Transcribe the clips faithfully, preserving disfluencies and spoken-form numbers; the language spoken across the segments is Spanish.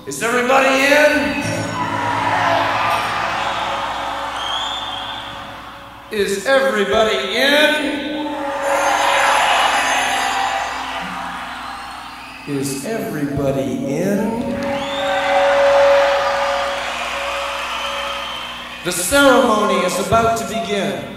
Is everybody in? Is everybody in? Is everybody in? The ceremony is about to begin.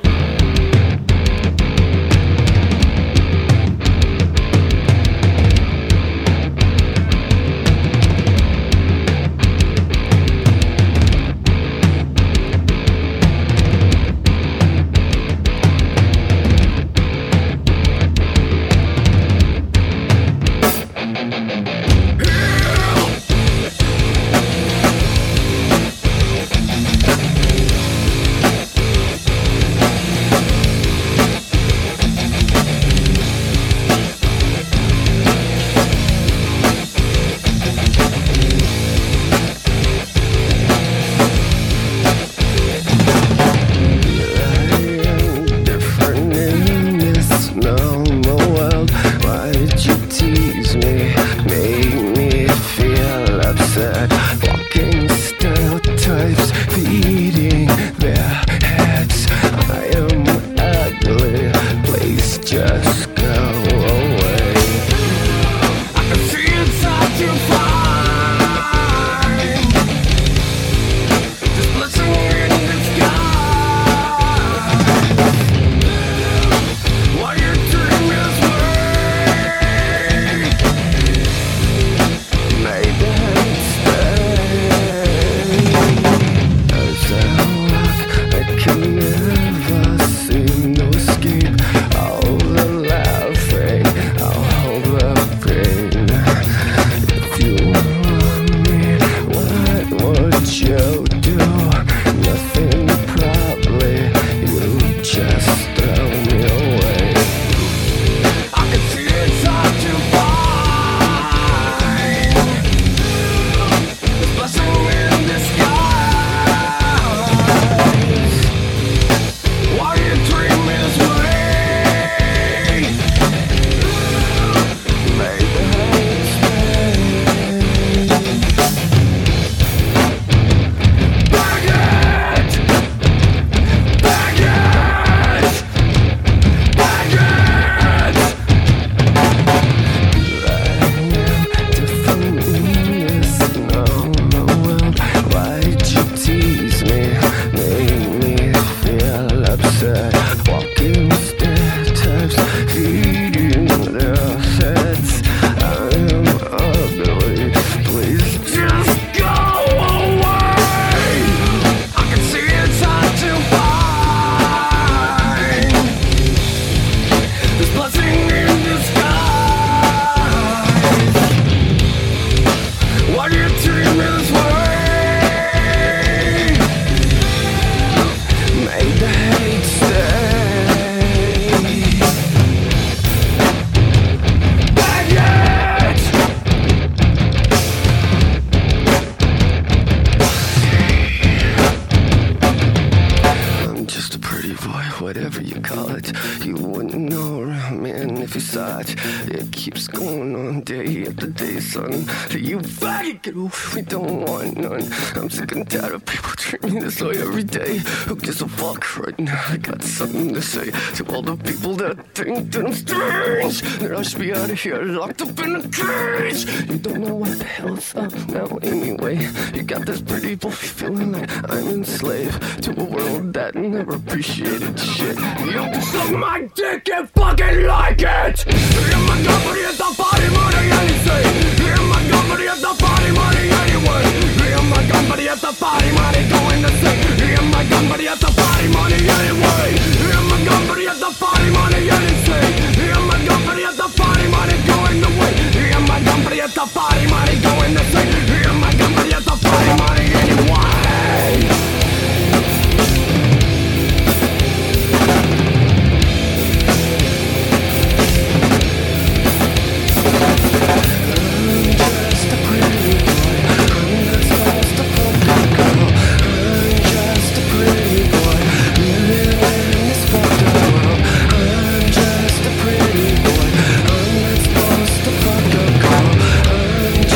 Whatever you call it, you wouldn't know around, man, if you saw it. It keeps going on day after day, son. You faggot, get away, we don't want none. I'm sick and tired of people treating me this way every day. Who gives a fuck right now? I got something to say to all the people that think that I'm strange, that I should be out of here, locked up in a cage. You don't know what the hell's up now anyway. You got this pretty boy feeling like I'm enslaved to a world that never appreciated shit. You can suck my dick and fucking like it. You're my company at the party, money anything. You're my company at the party, money anyway. You're my company at the party, money going to sing. You're my company at the party, money anyway. You're my company at the party, money anything. You're my company at the party, money going the way. You're my company at the party, money going to sing. You're my company at the party, money anyway. I'm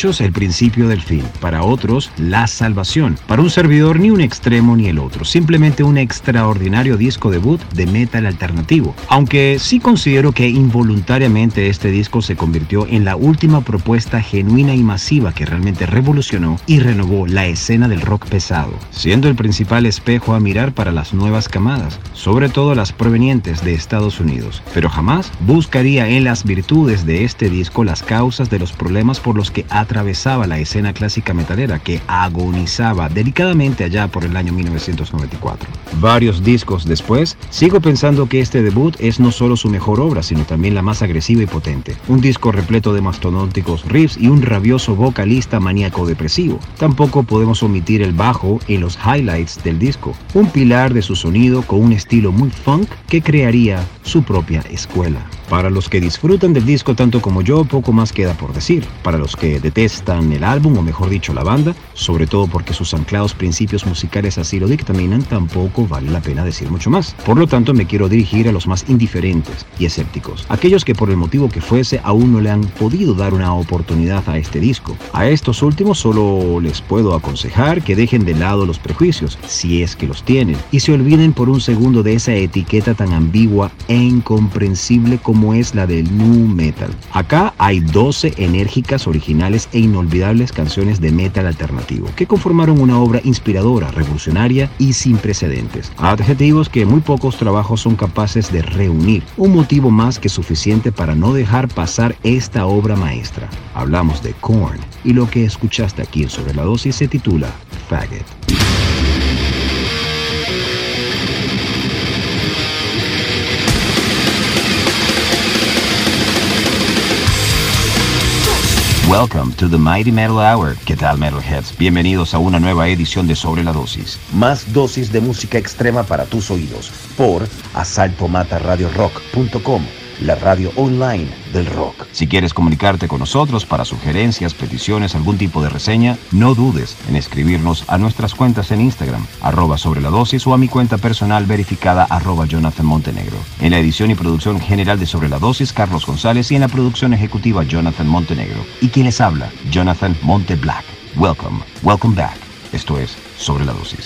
muchos el principio del fin, para otros la salvación. Para un servidor ni un extremo ni el otro, simplemente un extraordinario disco debut de metal alternativo. Aunque sí considero que involuntariamente este disco se convirtió en la última propuesta genuina y masiva que realmente revolucionó y renovó la escena del rock pesado, siendo el principal espejo a mirar para las nuevas camadas, sobre todo las provenientes de Estados Unidos. Pero jamás buscaría en las virtudes de este disco las causas de los problemas por los que atravesaba la escena clásica metalera, que agonizaba delicadamente allá por el año mil novecientos noventa y cuatro. Varios discos después, sigo pensando que este debut es no solo su mejor obra, sino también la más agresiva y potente. Un disco repleto de mastodónticos riffs y un rabioso vocalista maníaco depresivo. Tampoco podemos omitir el bajo en los highlights del disco, un pilar de su sonido con un estilo muy funk que crearía su propia escuela. Para los que disfrutan del disco tanto como yo, poco más queda por decir. Para los que detestan el álbum, o mejor dicho la banda, sobre todo porque sus anclados principios musicales así lo dictaminan, tampoco vale la pena decir mucho más. Por lo tanto, me quiero dirigir a los más indiferentes y escépticos, aquellos que por el motivo que fuese aún no le han podido dar una oportunidad a este disco. A estos últimos solo les puedo aconsejar que dejen de lado los prejuicios, si es que los tienen, y se olviden por un segundo de esa etiqueta tan ambigua e incomprensible como es la del nu metal. Acá hay doce enérgicas, originales e inolvidables canciones de metal alternativo que conformaron una obra inspiradora, revolucionaria y sin precedentes. Adjetivos que muy pocos trabajos son capaces de reunir. Un motivo más que suficiente para no dejar pasar esta obra maestra. Hablamos de Korn y lo que escuchaste aquí en Sobre la Dosis se titula Faggot. Welcome to the Mighty Metal Hour. ¿Qué tal, Metalheads? Bienvenidos a una nueva edición de Sobre la Dosis. Más dosis de música extrema para tus oídos por asalto mata radio rock punto com, la radio online del rock. Si quieres comunicarte con nosotros para sugerencias, peticiones, algún tipo de reseña, no dudes en escribirnos a nuestras cuentas en Instagram, arroba sobre la dosis, o a mi cuenta personal verificada, arroba Jonathan Montenegro. En la edición y producción general de Sobre la Dosis, Carlos González, y en la producción ejecutiva, Jonathan Montenegro. Y quien les habla, Jonathan Monte Black. Welcome, welcome back. Esto es Sobre la Dosis.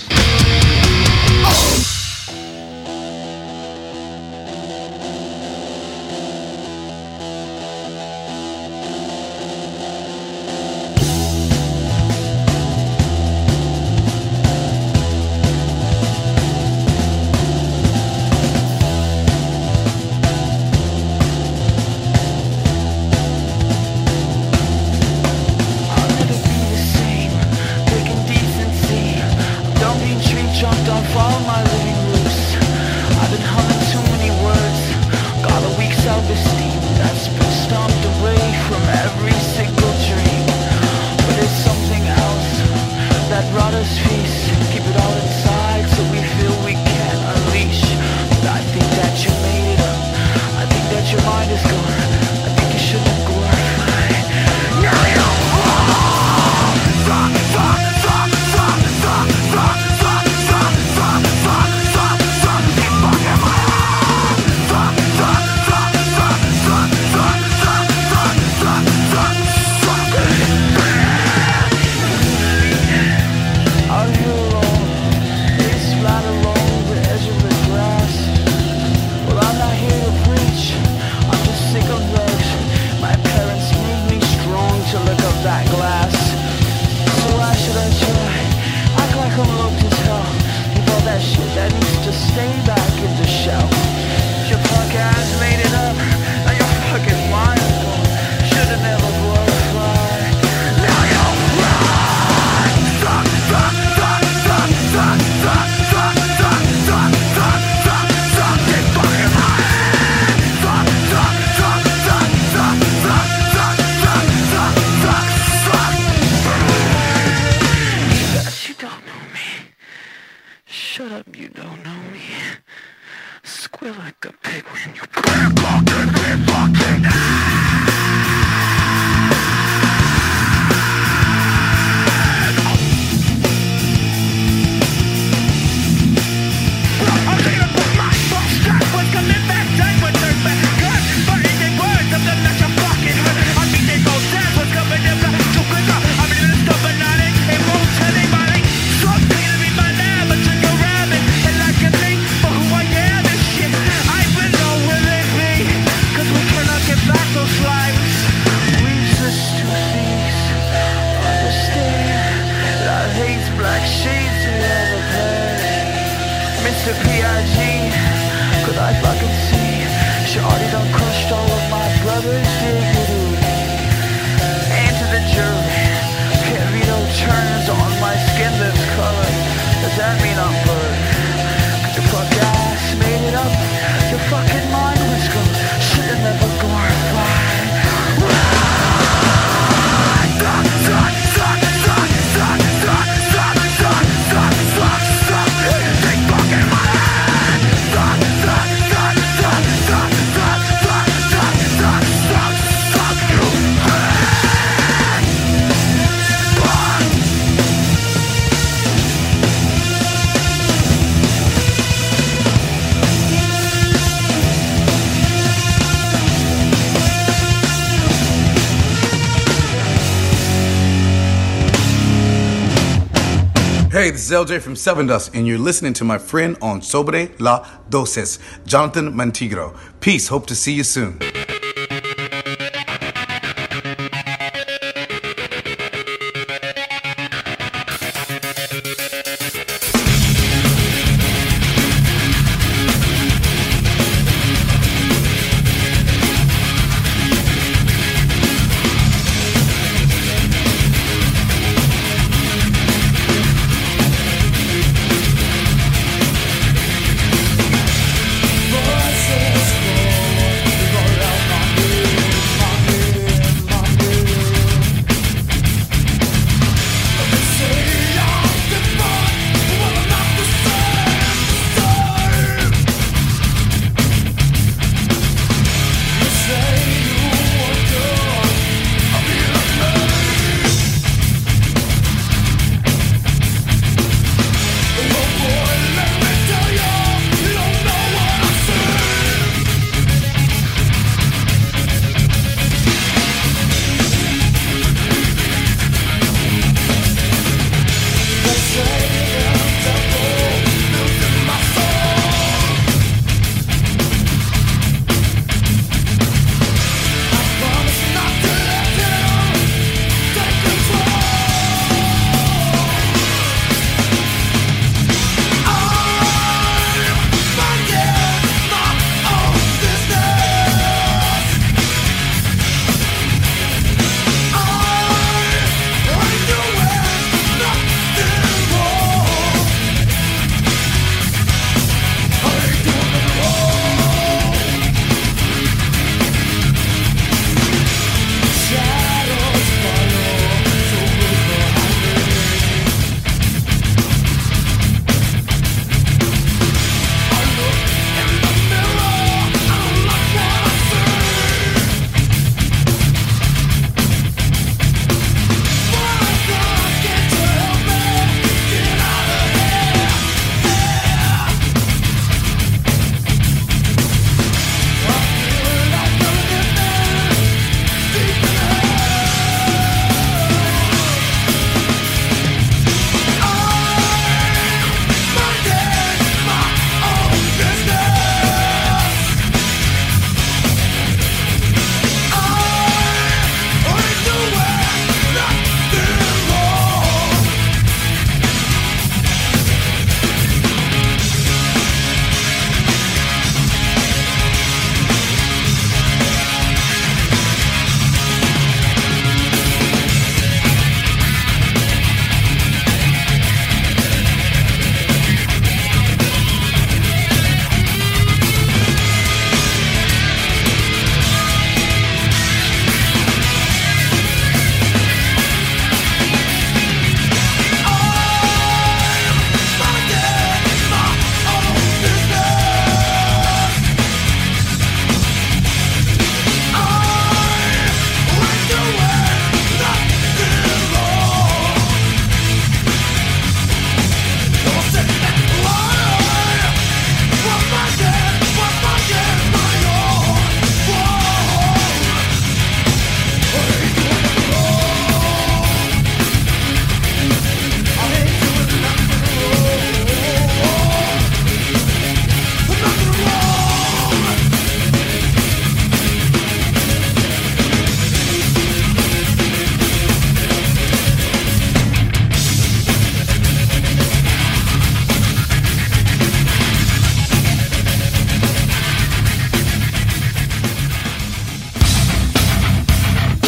Too good to P I G. Could I fucking see? Shorty done crushed all of my brother's dignity. And to the jury, Kevito turns on my skin this color. Does that mean I'm blurred? Cause your fuck ass made it up. Your fucking mind was good. Should've never glorified. Hey, this is L J from Seven Dust, and you're listening to my friend on Sobre La Dosis, Jonathan Montenegro. Peace. Hope to see you soon. Voices como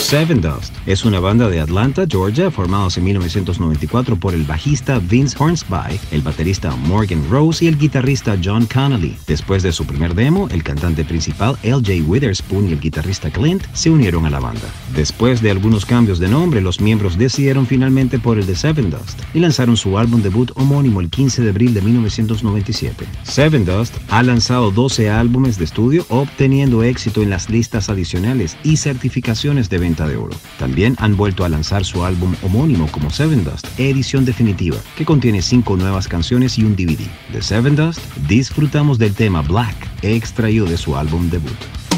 Seven Dust es una banda de Atlanta, Georgia, formados en mil novecientos noventa y cuatro por el bajista Vince Hornsby, el baterista Morgan Rose y el guitarrista John Connolly. Después de su primer demo, el cantante principal L J Witherspoon y el guitarrista Clint se unieron a la banda. Después de algunos cambios de nombre, los miembros decidieron finalmente por el de Seven Dust y lanzaron su álbum debut homónimo el quince de abril de mil novecientos noventa y siete. Seven Dust ha lanzado doce álbumes de estudio, obteniendo éxito en las listas adicionales y certificaciones de venta de oro. También han vuelto a lanzar su álbum homónimo como Seven Dust, edición definitiva, que contiene cinco nuevas canciones y un D V D. De Seven Dust, disfrutamos del tema Black, extraído de su álbum debut.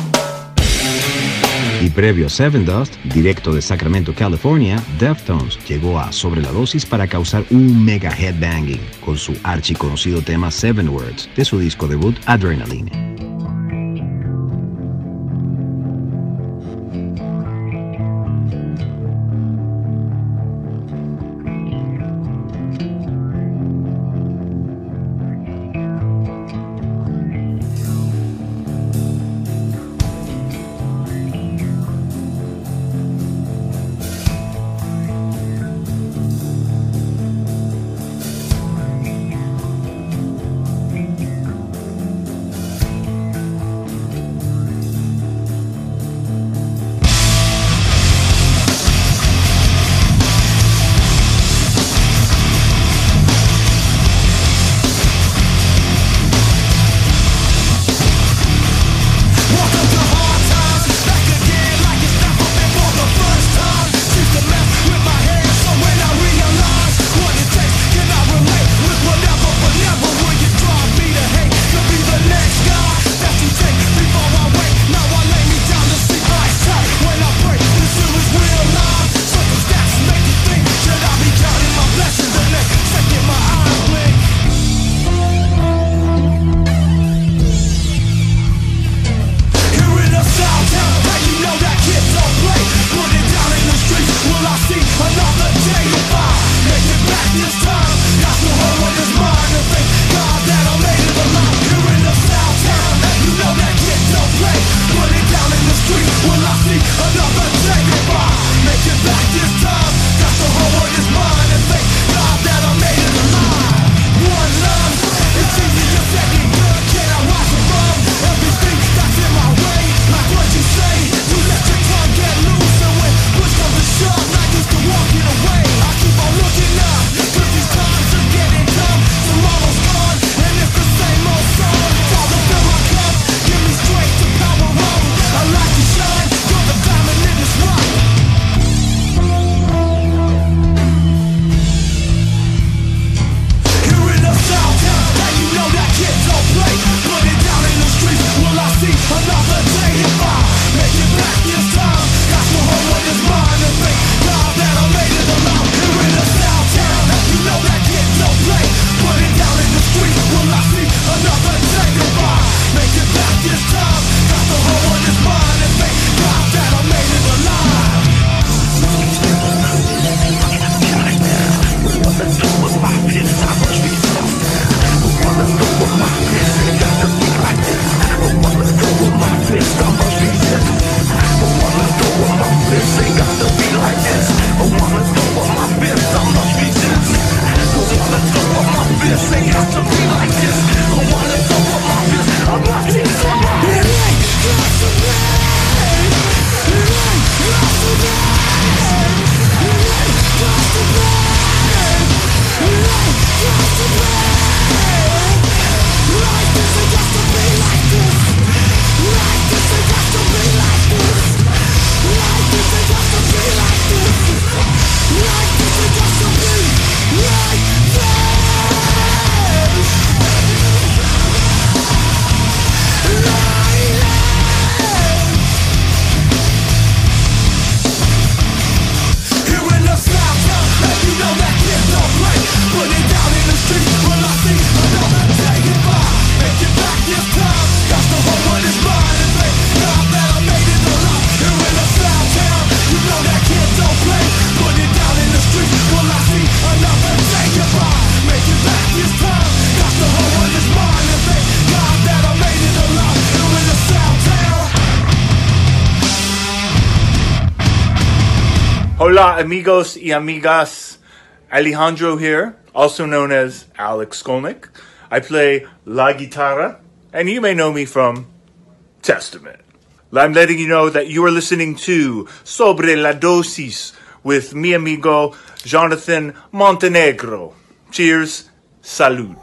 Y previo a Seven Dust, directo de Sacramento, California, Deftones llegó a Sobre la Dosis para causar un mega headbanging con su archiconocido tema Seven Words de su disco debut Adrenaline. Hola amigos y amigas, Alejandro here, also known as Alex Skolnick. I play la guitarra, and you may know me from Testament. I'm letting you know that you are listening to Sobre la Dosis with mi amigo Jonathan Montenegro. Cheers, salud.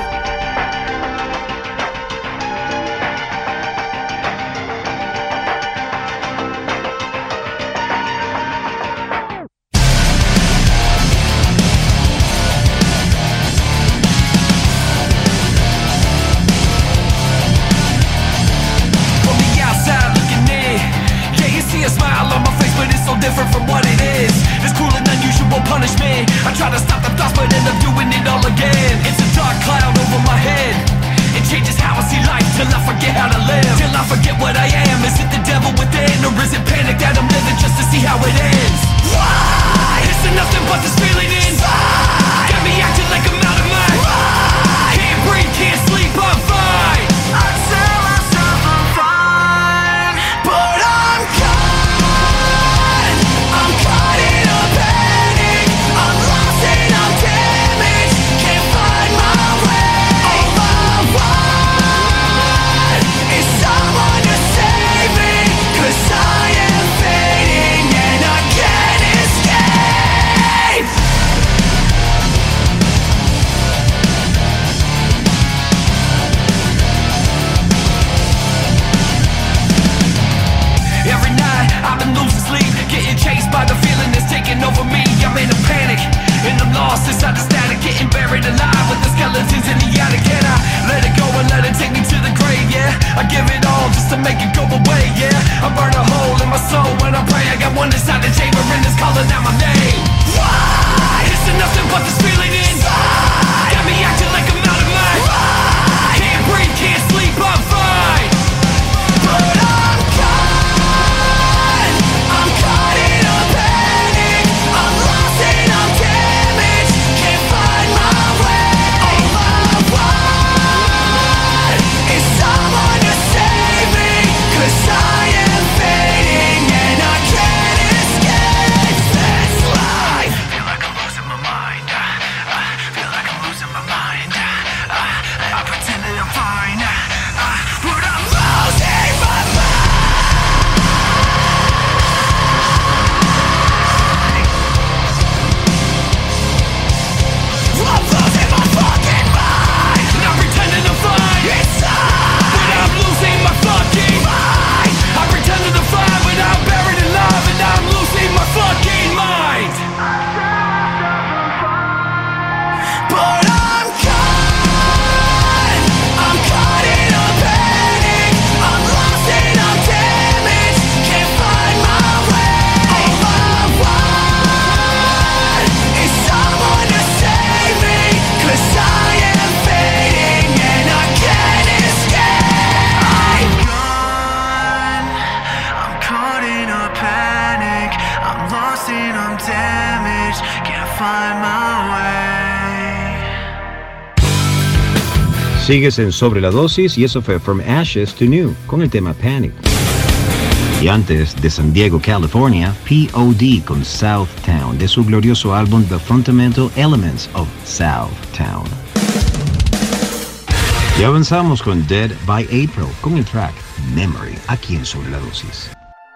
Different from what it is. This cruel and unusual punishment. I try to stop the thoughts but end up doing it all again. It's a dark cloud over my head. It changes how I see life till I forget how to live. Till I forget what I am. Is it the devil within or is it panic that I'm living just to see how it ends? Why? It's nothing but this feeling inside. Got me acting like I'm out of mind. Why? Can't breathe, can't sleep, I'm fine. I tell myself I'm fine, but I'm caught. I'm caught in a panic. I'm lost and I'm damaged. Can't find my way. All I want is someone to save me, 'cause I am fading and I can't escape. Every night I've been losing sleep, getting chased by the feeling that's taking over me. I'm in a panic, and I'm lost inside the static, getting buried alive with the skeletons in the attic. Can I let it go and let it take me to the grave, yeah? I give it all just to make it go away, yeah? I burn a hole in my soul when I pray. I got one inside the chamber and it's calling out my name. Why? It's nothing but this feeling inside. Got me acting like I'm out of mind. Why? Can't breathe, can't sleep, I'm fine, but I'm caught. I'm caught in a panic. I'm lost and I'm damaged. Can't find my way. All I want is someone to save me, 'cause I am fading and I can't escape this life. Feel like I'm losing my mind. I feel like I'm losing my mind. I pretend that I'm fine, but I'm losing my mind. I'm losing my fucking mind. And I'm pretending I'm fine inside, but I'm losing my fucking mind. I pretend that I'm fine, but I'm buried alive, and I'm losing my fucking mind. But I'm caught. I'm caught in a panic. I'm lost and I'm damaged. Can't find my way. All I want is someone to save me, 'cause I am fading and I can't escape. I'm gone. I'm caught in a panic. I'm lost and I'm damaged. Can't find my way. Sigues en Sobre la Dosis y eso fue From Ashes to New con el tema Panic. Y antes, de San Diego, California, P O D con Southtown, de su glorioso álbum The Fundamental Elements of Southtown. Y avanzamos con Dead by April con el track Memory, aquí en Sobre la Dosis.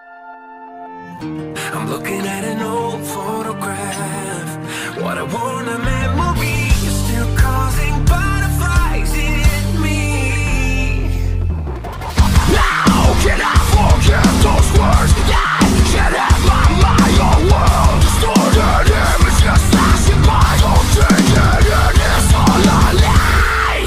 I'm looking at an old photograph. What I want a memory is still causing butterflies in me. How can I forget those words that can have my mind? Your world distorted images flashing by. Don't take it in, it's all a lie.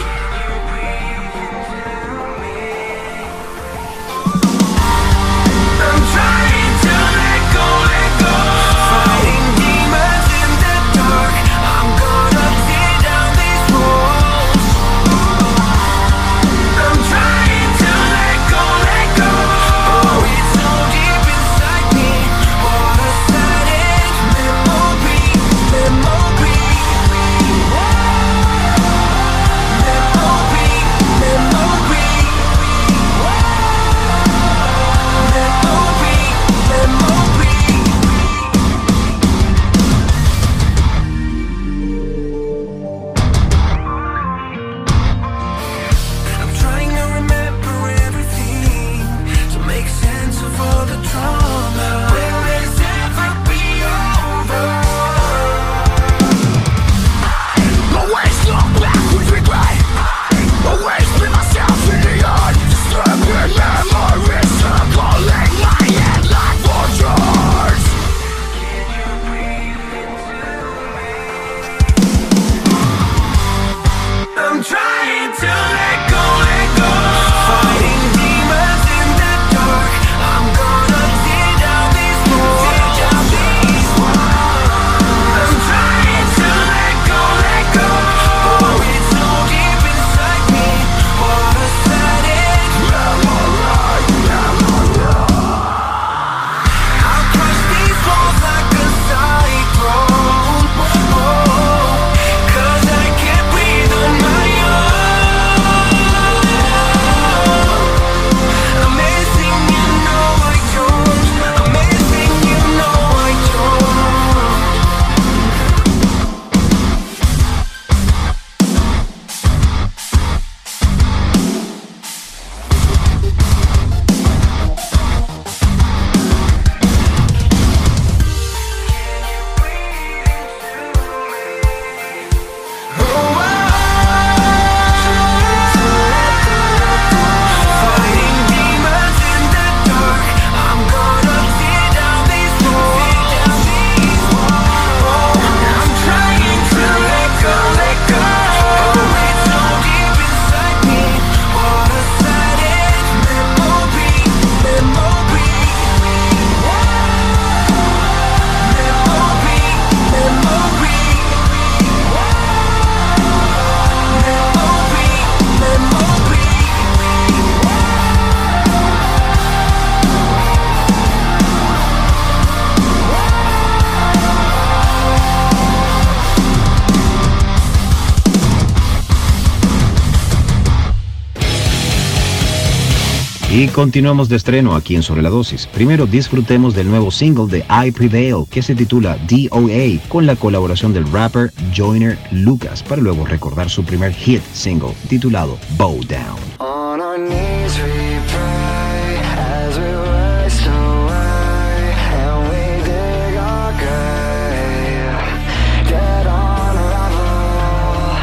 Y continuamos de estreno aquí en Sobre la Dosis. Primero disfrutemos del nuevo single de I Prevail que se titula D O A con la colaboración del rapper Joyner Lucas para luego recordar su primer hit single titulado Bow Down. On our knees we pray as we waste away and we dig our grave, dead on arrival.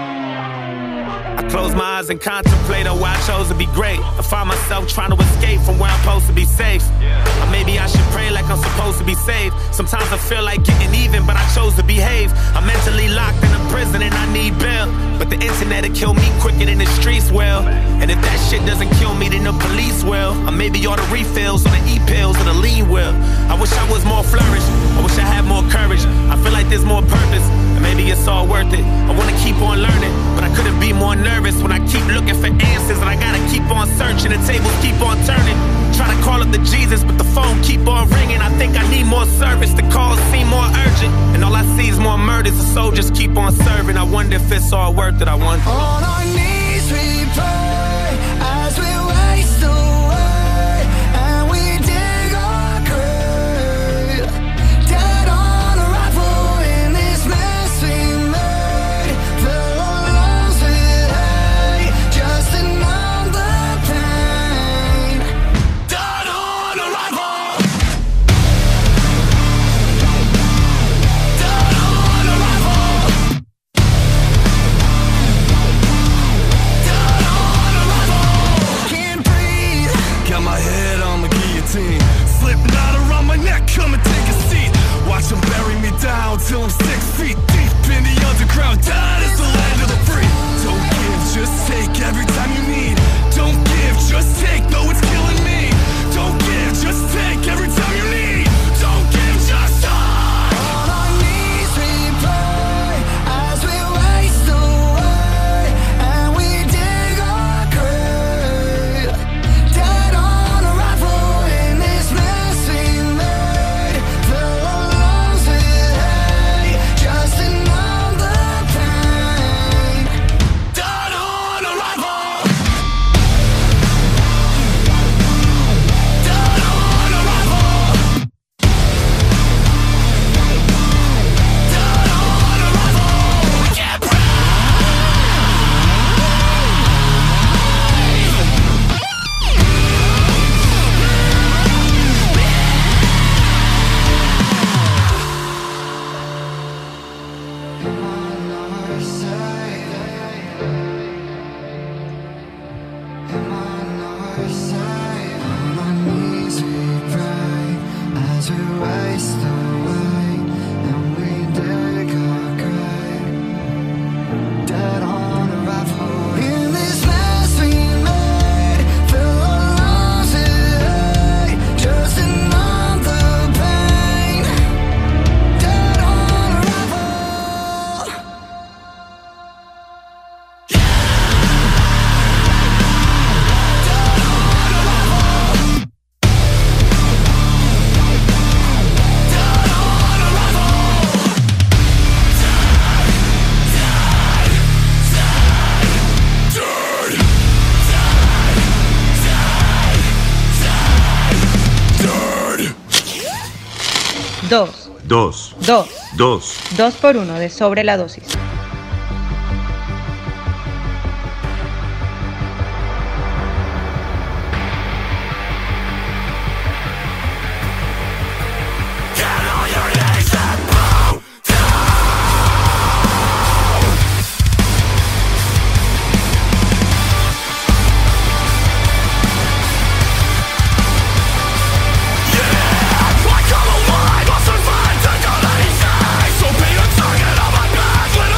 I close my eyes and contemplate on why I chose to be great. I find myself trying to escape from where I'm supposed to be safe. Or maybe I should pray like I'm supposed to be saved. Sometimes I feel like getting even, but I chose to behave. I'm mentally locked in a prison and I need bail. But the internet'll kill me quicker than the streets will. And if that shit doesn't kill me, then the police will. Or maybe all the refills or the e-pills or the lean will. I wish I was more flourished. I wish I had more courage. I feel like there's more purpose. And maybe it's all worth it. I wanna keep on learning, but I couldn't be more nervous when I keep looking for answers. And I gotta keep on searching. The tables keep on turning. Try to call up the Jesus, but the phone keep on ringing. I think I need more service. The calls seem more urgent. And all I see is more murders. The soldiers keep on serving. I wonder if it's all worth it. I wonder. On our knees we pray as we waste away and we dig our grave, dead on arrival in this mess we made. Fill our lungs with hate just to numb the pain. Dead on arrival. Dead on arrival. Can't breathe. Got my head on the guillotine, slip knot around my neck, come and take a seat. Watch them bury me down till I'm six feet deep in the underground. That is the land of the free. Don't give, just take every time you need. Don't give, just take, though it's killing me. Don't give, just take every time you need. Don't give, just take. On our knees we pray as we waste away and we dig our grave, dead on arrival in this mess we made. Fill our lungs with hate just to numb the pain. Dead on arrival. Dead on arrival. Dead on arrival. Can't breathe. On our knees we pray as we waste away and we dig our grave, dead on arrival in this mess we made. Fill our lungs with hate just to numb the pain. Dead on arrival. Dos, Dos, dos, dos. dos por uno de Sobre la Dosis. So be a target of my back when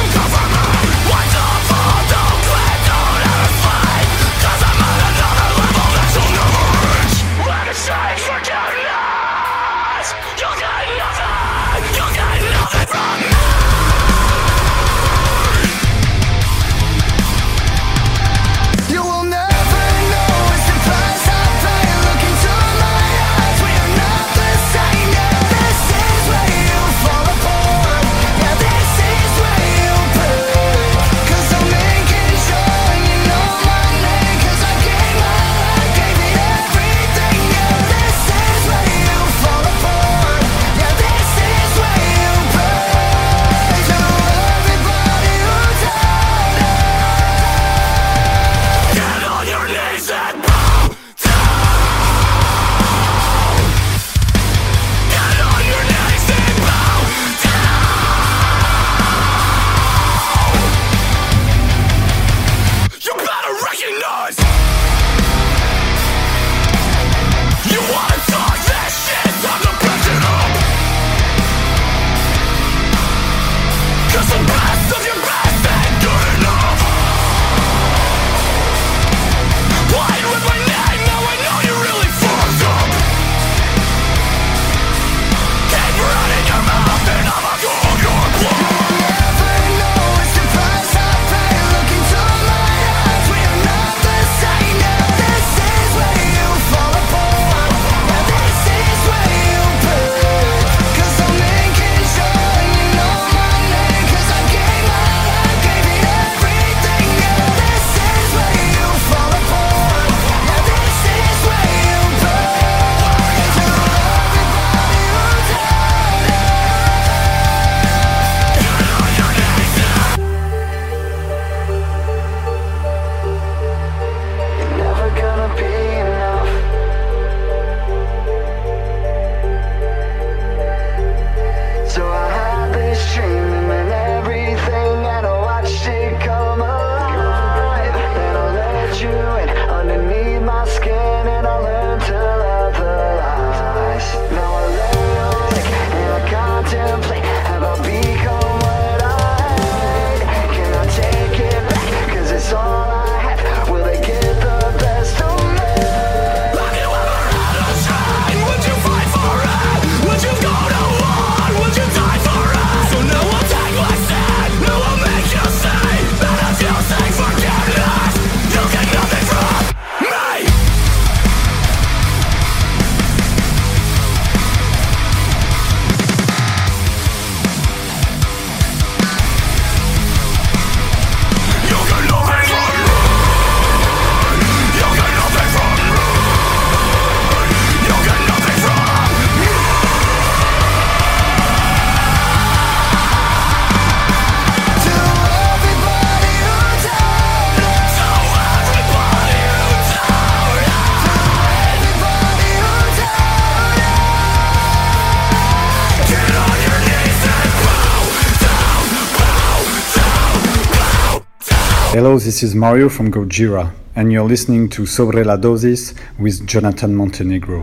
Hello, this is Mario from Gojira, and you're listening to Sobre la Dosis with Jonathan Montenegro.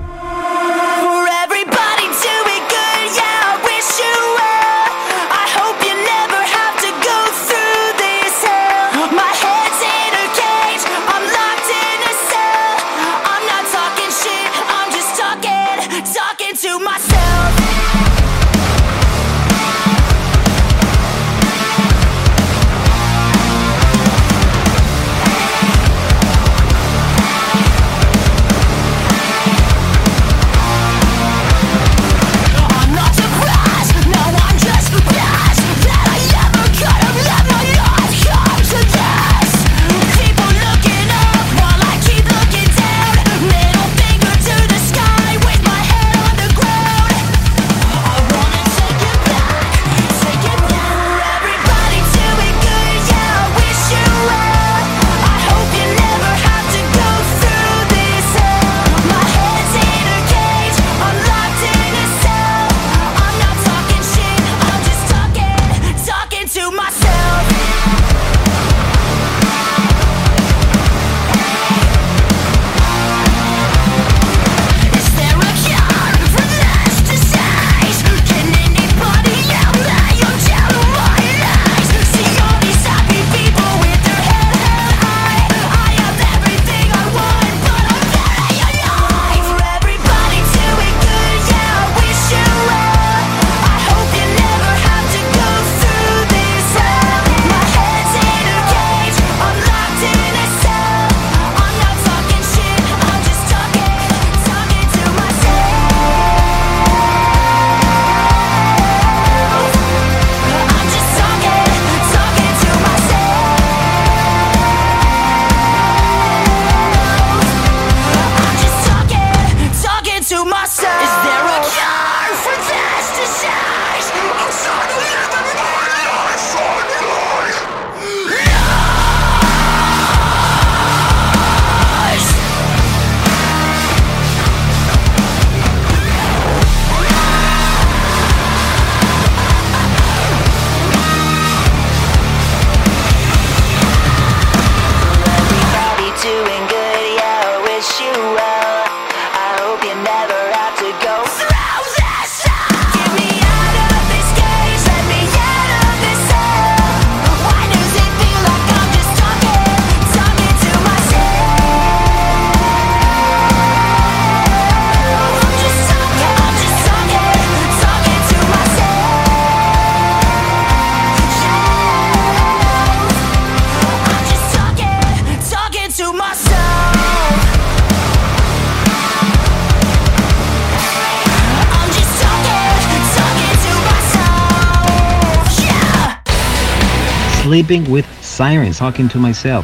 Sleeping with Sirens, Talking to Myself.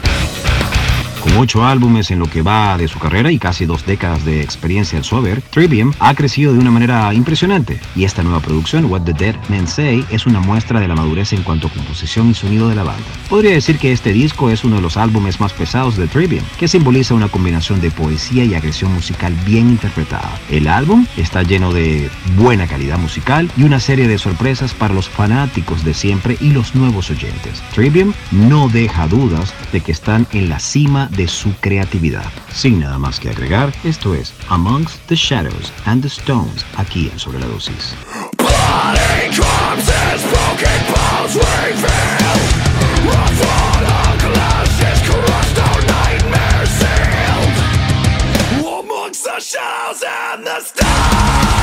Con ocho álbumes en lo que va de su carrera y casi dos décadas de experiencia en su haber, Trivium ha crecido de una manera impresionante, y esta nueva producción, What the Dead Men Say, es una muestra de la madurez en cuanto a composición y sonido de la banda. Podría decir que este disco es uno de los álbumes más pesados de Trivium, que simboliza una combinación de poesía y agresión musical bien interpretada. El álbum está lleno de buena calidad musical y una serie de sorpresas para los fanáticos de siempre y los nuevos oyentes. Trivium no deja dudas de que están en la cima de su creatividad. Sin nada más que agregar, esto es Amongst the Shadows and the Stones, aquí en Sobre la Dosis. Bloody corpses, broken bones revealed. A fallen glasses, crushed out nightmares sealed. Amongst the shadows and the stones.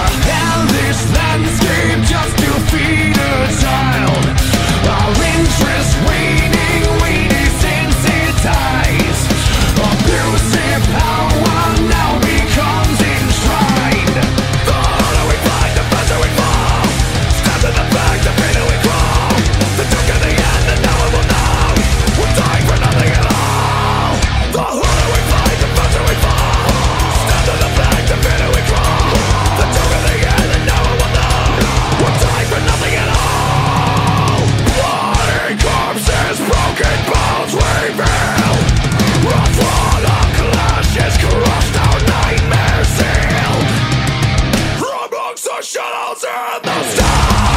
Landscape just to feed a child. Our interest shadows in the stars.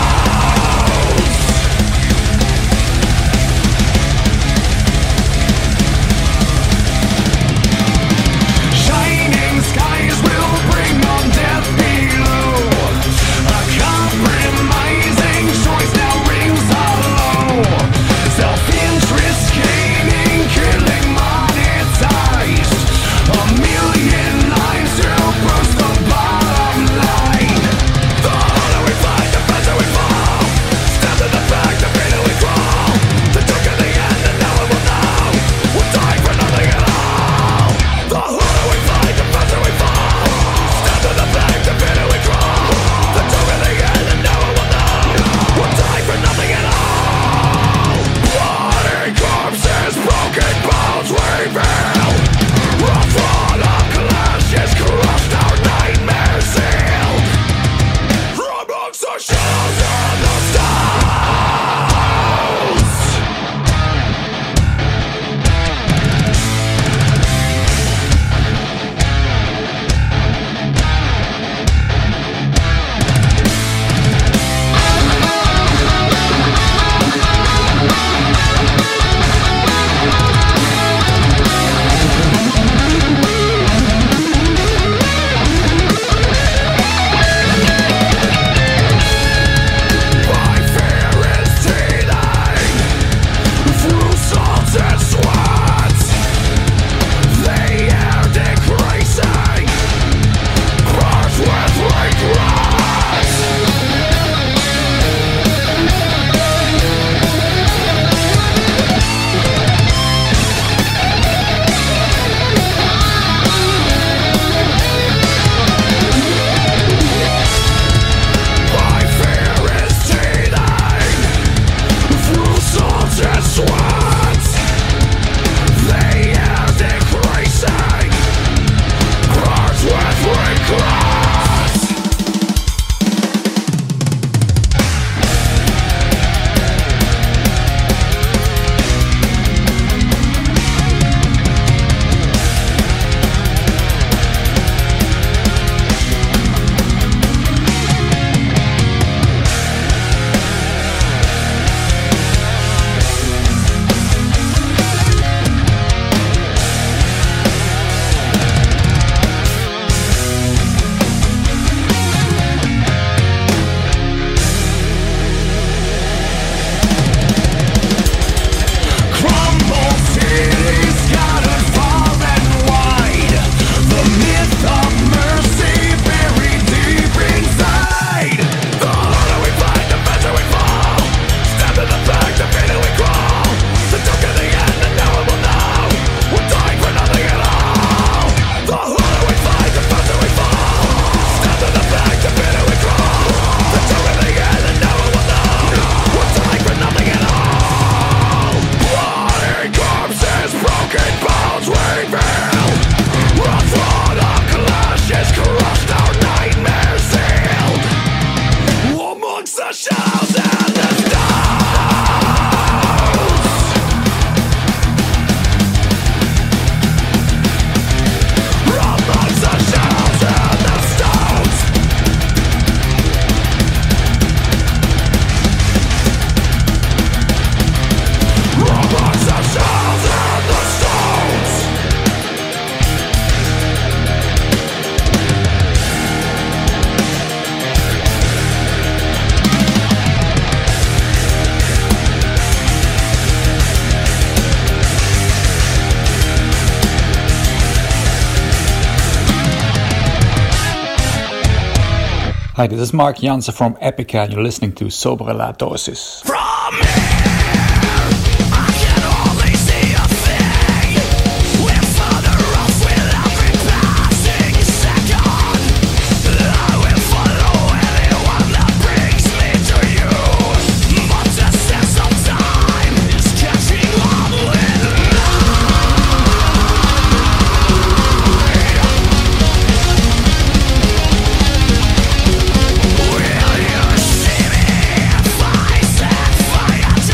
Shining skies will bring on death below. A compromising choice now rings hollow. Self-interest gaining, killing monetized. A million lines to push the bottom line. The harder we fight, the faster we fall. Stab to the back, the greater we crawl. The darker the end, and now it will know. We'll die for nothing at all. The harder we fight, the faster we fall. Stab to the back, the greater we crawl. The darker the end, and now it will know. We'll die for nothing at all. Bloody corpses, broken bones reveal. Rough rod of clashes crushed our nightmare sealed. Amongst the shadows and the stars. My fear is teething through salt and sweat. The air decreasing, burst with regret. My fear is teething through salt and sweat. The air decreasing, burst with regret. Crumbled cities scattered far and wide. The myth of mercy buried deep inside. The harder we fight, the faster we fall. Stab in the back, the fainter we crawl. The darker the end, and now it will know. We're dying for nothing at all. The harder we fight, the faster we fall. Stab in the back, the fainter we crawl. The darker the end, and now it will know. We're dying for nothing at all. Bloody corpses, broken bones reveal. Rough rod of clashes crushed our nightmare sealed. Amongst the shadows and the stars. Amongst the shadows and the stones. Amongst the shadows and the stones. Hi, this is Mark Jansen from Epica, and you're listening to Sobre La Dosis. From here, I can only see a thing. We're further off with every passing second. I will follow anyone that brings me to you. But the sense of time is catching up with Will you see me if I set fire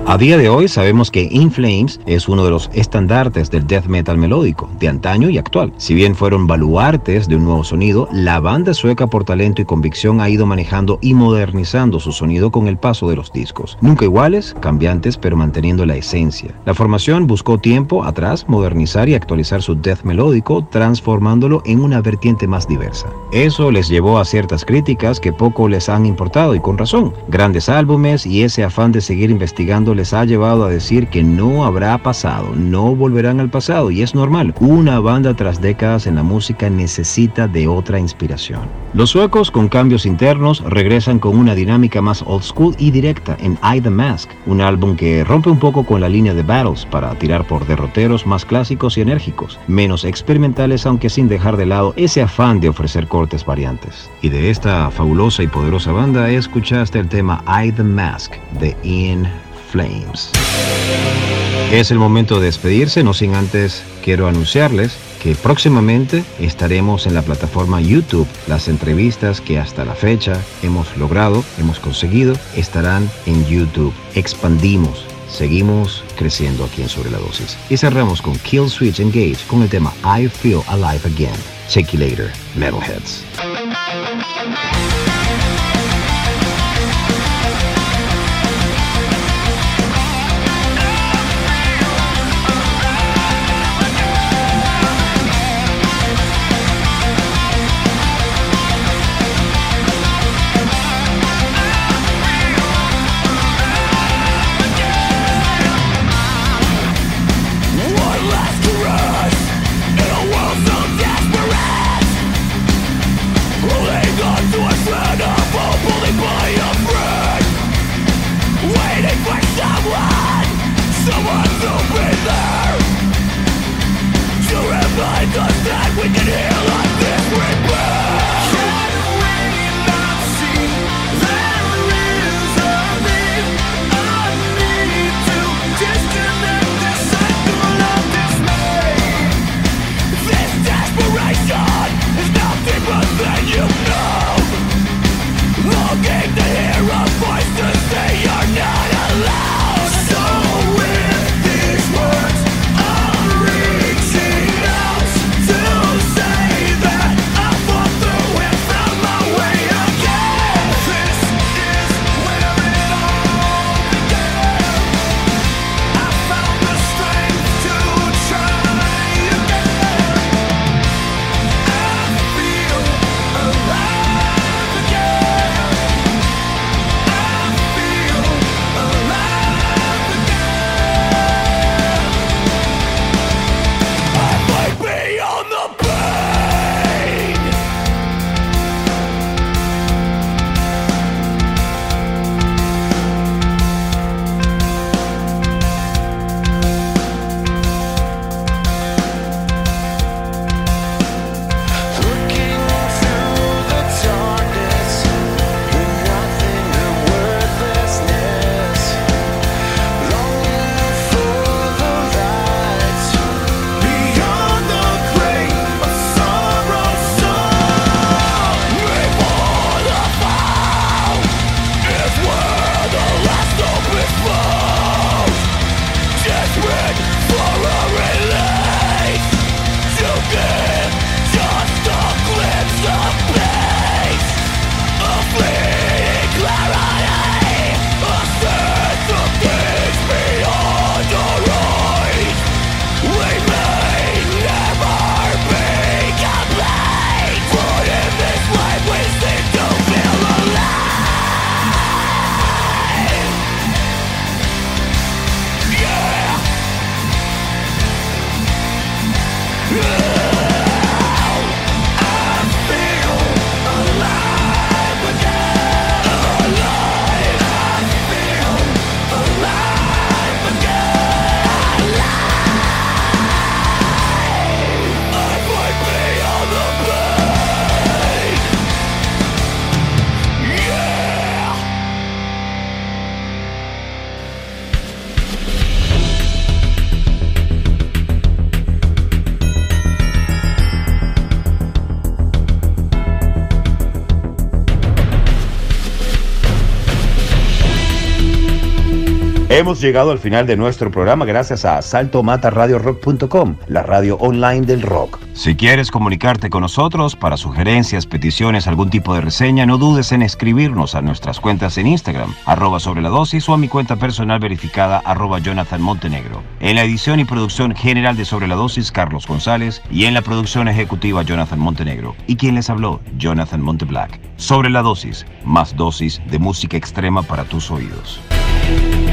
A día de hoy sabemos que In Flames es uno de los estandartes del death metal melódico, de antaño y actual. Si bien fueron baluartes de un nuevo sonido, la banda sueca por talento y convicción ha ido manejando y modernizando su sonido con el paso de los discos. Nunca iguales, cambiantes, pero manteniendo la esencia. La formación buscó tiempo atrás modernizar y actualizar su death melódico, transformándolo en una vertiente más diversa. Eso les llevó a ciertas críticas que poco les han importado y con razón. Grandes álbumes y ese afán de seguir investigando les ha llevado a decir que no habrá pasado, no volverán al pasado, y es normal. Una banda tras décadas en la música necesita de otra inspiración. Los suecos, con cambios internos, regresan con una dinámica más old school y directa en I The Mask, un álbum que rompe un poco con la línea de Battles para tirar por derroteros más clásicos y enérgicos, menos experimentales, aunque sin dejar de lado ese afán de ofrecer cortes variantes. Y de esta fabulosa y poderosa banda escuchaste el tema I The Mask de In Flames. Es el momento de despedirse, no sin antes quiero anunciarles que próximamente estaremos en la plataforma YouTube. Las entrevistas que hasta la fecha hemos logrado, hemos conseguido, estarán en YouTube. Expandimos, seguimos creciendo aquí en Sobre la Dosis. Y cerramos con Killswitch Engage con el tema I Feel Alive Again. Check you later, Metalheads. Say Hemos llegado al final de nuestro programa gracias a salto mata radio rock punto com, la radio online del rock. Si quieres comunicarte con nosotros para sugerencias, peticiones, algún tipo de reseña, no dudes en escribirnos a nuestras cuentas en Instagram, arroba sobre la dosis, o a mi cuenta personal verificada, arroba Jonathan Montenegro. En la edición y producción general de Sobre la Dosis, Carlos González, y en la producción ejecutiva, Jonathan Montenegro. Y quien les habló, Jonathan Monteblack. Sobre la Dosis, más dosis de música extrema para tus oídos.